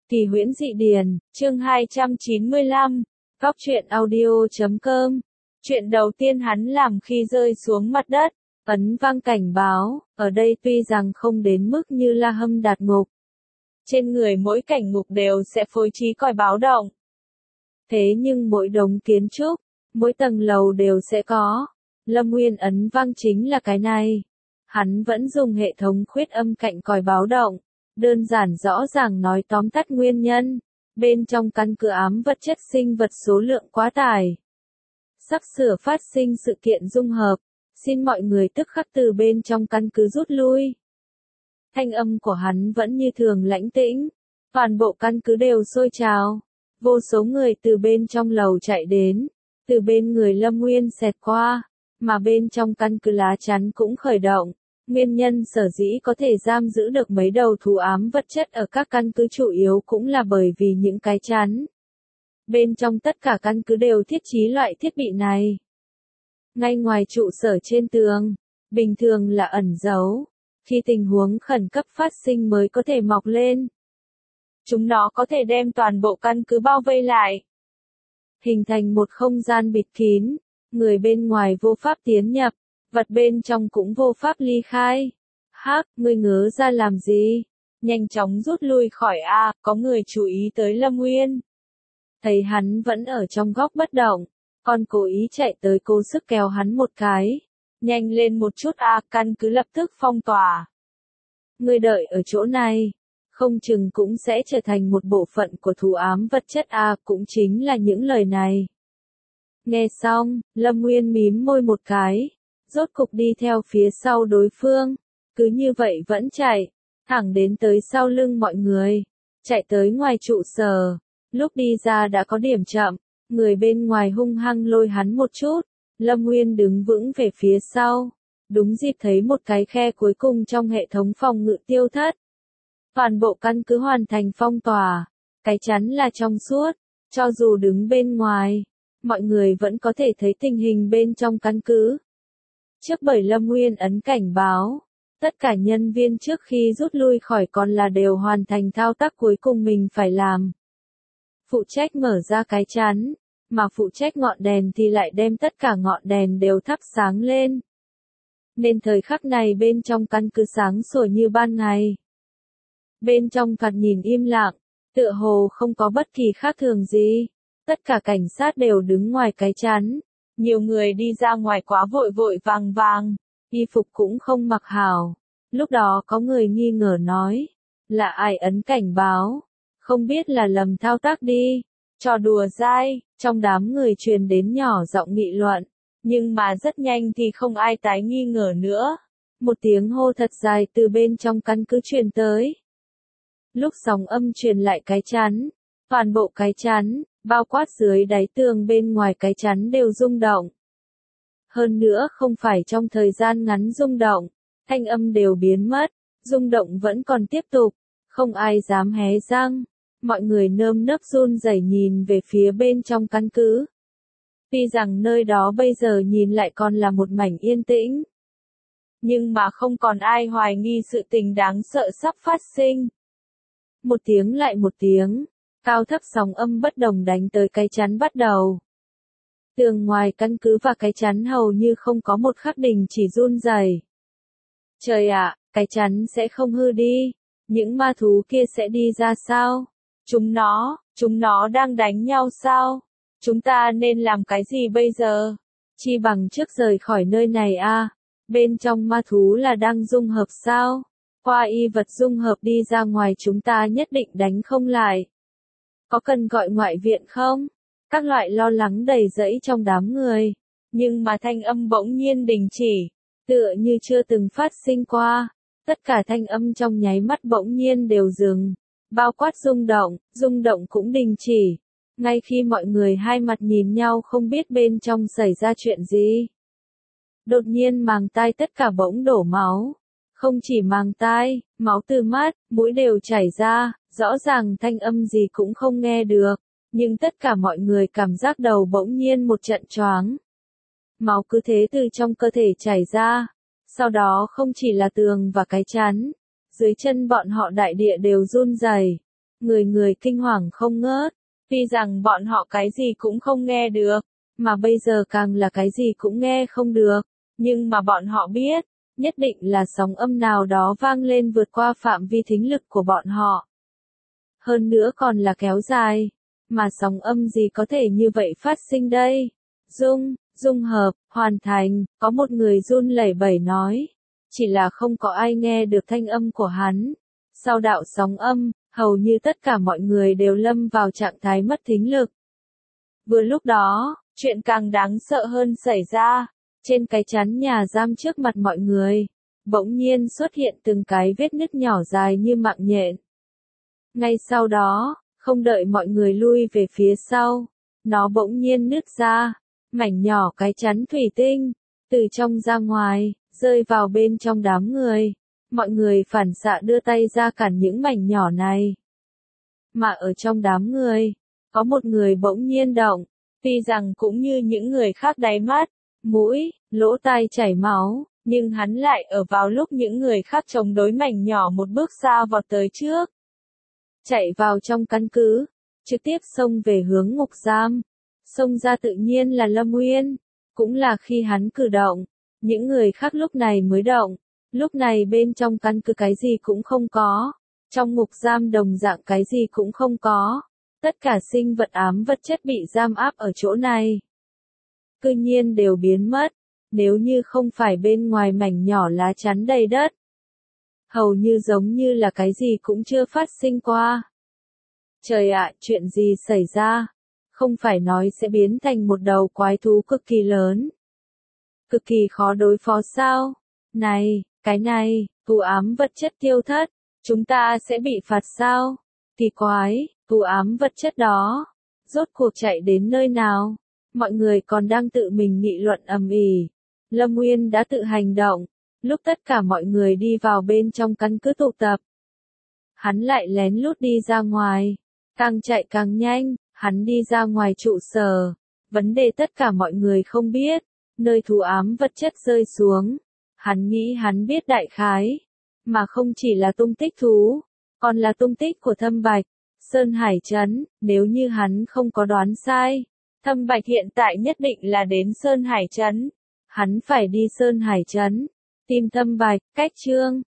Kỳ huyễn dị điển, chương 295, Góc truyện audio.com. Chuyện đầu tiên hắn làm khi rơi xuống mặt đất, ấn vang cảnh báo, ở đây tuy rằng không đến mức như La Hâm đạt ngục. Trên người mỗi cảnh ngục đều sẽ phối trí còi báo động. Thế nhưng mỗi đống kiến trúc, mỗi tầng lầu đều sẽ có. Lâm Nguyên ấn vang chính là cái này. Hắn vẫn dùng hệ thống khuyết âm cạnh còi báo động. Đơn giản rõ ràng nói tóm tắt nguyên nhân, bên trong căn cứ ám vật chất sinh vật số lượng quá tải. Sắp sửa phát sinh sự kiện dung hợp, xin mọi người tức khắc từ bên trong căn cứ rút lui. Thanh âm của hắn vẫn như thường lãnh tĩnh, toàn bộ căn cứ đều sôi trào, vô số người từ bên trong lầu chạy đến, từ bên người Lâm Nguyên xẹt qua, mà bên trong căn cứ lá chắn cũng khởi động. Nguyên nhân sở dĩ có thể giam giữ được mấy đầu thú ám vật chất ở các căn cứ chủ yếu cũng là bởi vì những cái chắn. Bên trong tất cả căn cứ đều thiết trí loại thiết bị này. Ngay ngoài trụ sở trên tường, bình thường là ẩn giấu, khi tình huống khẩn cấp phát sinh mới có thể mọc lên. Chúng nó có thể đem toàn bộ căn cứ bao vây lại, hình thành một không gian bịt kín, người bên ngoài vô pháp tiến nhập. Vật bên trong cũng vô pháp ly khai. Hắc, ngươi ngớ ra làm gì? Nhanh chóng rút lui khỏi A, có người chú ý tới Lâm Nguyên. Thấy hắn vẫn ở trong góc bất động, còn cố ý chạy tới cố sức kéo hắn một cái. Nhanh lên một chút A, căn cứ lập tức phong tỏa. Ngươi đợi ở chỗ này, không chừng cũng sẽ trở thành một bộ phận của thú ám vật chất A, cũng chính là những lời này. Nghe xong, Lâm Nguyên mím môi một cái. Rốt cục đi theo phía sau đối phương, cứ như vậy vẫn chạy, thẳng đến tới sau lưng mọi người, chạy tới ngoài trụ sở, lúc đi ra đã có điểm chậm, người bên ngoài hung hăng lôi hắn một chút, Lâm Nguyên đứng vững về phía sau, đúng dịp thấy một cái khe cuối cùng trong hệ thống phòng ngự tiêu thất. Toàn bộ căn cứ hoàn thành phong tỏa, cái chắn là trong suốt, cho dù đứng bên ngoài, mọi người vẫn có thể thấy tình hình bên trong căn cứ. Trước bởi Lâm Nguyên ấn cảnh báo, tất cả nhân viên trước khi rút lui khỏi còn là đều hoàn thành thao tác cuối cùng mình phải làm. Phụ trách mở ra cái chắn, mà phụ trách ngọn đèn thì lại đem tất cả ngọn đèn đều thắp sáng lên. Nên thời khắc này bên trong căn cứ sáng sủa như ban ngày. Bên trong thoạt nhìn im lặng, tựa hồ không có bất kỳ khác thường gì. Tất cả cảnh sát đều đứng ngoài cái chắn. Nhiều người đi ra ngoài quá vội vội vàng vàng, y phục cũng không mặc hảo. Lúc đó có người nghi ngờ nói, là ai ấn cảnh báo, không biết là lầm thao tác đi, trò đùa dai, trong đám người truyền đến nhỏ giọng nghị luận, nhưng mà rất nhanh thì không ai tái nghi ngờ nữa. Một tiếng hô thật dài từ bên trong căn cứ truyền tới. Lúc sóng âm truyền lại cái chắn, toàn bộ cái chắn, bao quát dưới đáy tường bên ngoài cái chắn đều rung động. Hơn nữa không phải trong thời gian ngắn rung động, thanh âm đều biến mất, rung động vẫn còn tiếp tục, không ai dám hé răng, mọi người nơm nớp run rẩy nhìn về phía bên trong căn cứ. Tuy rằng nơi đó bây giờ nhìn lại còn là một mảnh yên tĩnh, nhưng mà không còn ai hoài nghi sự tình đáng sợ sắp phát sinh. Một tiếng lại một tiếng. Cao thấp sóng âm bất đồng đánh tới cái chắn bắt đầu. Tường ngoài căn cứ và cái chắn hầu như không có một khắc đình chỉ run rẩy. Trời ạ, cái chắn sẽ không hư đi. Những ma thú kia sẽ đi ra sao? Chúng nó đang đánh nhau sao? Chúng ta nên làm cái gì bây giờ? Chi bằng trước rời khỏi nơi này a. Bên trong ma thú là đang dung hợp sao? Qua y vật dung hợp đi ra ngoài chúng ta nhất định đánh không lại. Có cần gọi ngoại viện không? Các loại lo lắng đầy rẫy trong đám người. Nhưng mà thanh âm bỗng nhiên đình chỉ. Tựa như chưa từng phát sinh qua. Tất cả thanh âm trong nháy mắt bỗng nhiên đều dừng. Bao quát rung động cũng đình chỉ. Ngay khi mọi người hai mặt nhìn nhau không biết bên trong xảy ra chuyện gì. Đột nhiên màng tai tất cả bỗng đổ máu. Không chỉ màng tai, máu từ mắt, mũi đều chảy ra, rõ ràng thanh âm gì cũng không nghe được, nhưng tất cả mọi người cảm giác đầu bỗng nhiên một trận choáng. Máu cứ thế từ trong cơ thể chảy ra, sau đó không chỉ là tường và cái chắn, dưới chân bọn họ đại địa đều run rẩy. người người kinh hoàng không ngớt, tuy rằng bọn họ cái gì cũng không nghe được, mà bây giờ càng là cái gì cũng nghe không được, nhưng mà bọn họ biết, nhất định là sóng âm nào đó vang lên vượt qua phạm vi thính lực của bọn họ. Hơn nữa còn là kéo dài, mà sóng âm gì có thể như vậy phát sinh đây? Dung hợp, hoàn thành, có một người run lẩy bẩy nói. Chỉ là không có ai nghe được thanh âm của hắn. Sau đạo sóng âm, hầu như tất cả mọi người đều lâm vào trạng thái mất thính lực. Vừa lúc đó, chuyện càng đáng sợ hơn xảy ra. Trên cái chắn nhà giam trước mặt mọi người, bỗng nhiên xuất hiện từng cái vết nứt nhỏ dài như mạng nhện. Ngay sau đó, không đợi mọi người lui về phía sau, nó bỗng nhiên nứt ra, mảnh nhỏ cái chắn thủy tinh, từ trong ra ngoài, rơi vào bên trong đám người. Mọi người phản xạ đưa tay ra cản những mảnh nhỏ này. Mà ở trong đám người, có một người bỗng nhiên động, tuy rằng cũng như những người khác đáy mắt, mũi, lỗ tai chảy máu, nhưng hắn lại ở vào lúc những người khác chống đối mảnh nhỏ một bước xa vọt tới trước. Chạy vào trong căn cứ, trực tiếp xông về hướng ngục giam. Xông ra tự nhiên là Lâm Nguyên, cũng là khi hắn cử động, những người khác lúc này mới động. Lúc này bên trong căn cứ cái gì cũng không có, trong ngục giam đồng dạng cái gì cũng không có. Tất cả sinh vật ám vật chất bị giam áp ở chỗ này, cư nhiên đều biến mất, nếu như không phải bên ngoài mảnh nhỏ lá chắn đầy đất. Hầu như giống như là cái gì cũng chưa phát sinh qua. Trời ạ, chuyện gì xảy ra? Không phải nói sẽ biến thành một đầu quái thú cực kỳ lớn, cực kỳ khó đối phó sao? Này, cái này, u ám vật chất tiêu thất, chúng ta sẽ bị phạt sao? Kỳ quái, u ám vật chất đó, rốt cuộc chạy đến nơi nào? Mọi người còn đang tự mình nghị luận ầm ĩ. Lâm Nguyên đã tự hành động, lúc tất cả mọi người đi vào bên trong căn cứ tụ tập. Hắn lại lén lút đi ra ngoài, càng chạy càng nhanh, hắn đi ra ngoài trụ sở. Vấn đề tất cả mọi người không biết, nơi thú ám vật chất rơi xuống. Hắn nghĩ hắn biết đại khái, mà không chỉ là tung tích thú, còn là tung tích của Thâm Bạch, Sơn Hải Trấn. Nếu như hắn không có đoán sai, Thâm Bạch hiện tại nhất định là đến Sơn Hải Trấn. Hắn phải đi Sơn Hải Trấn, tìm Thâm Bạch. Cách chương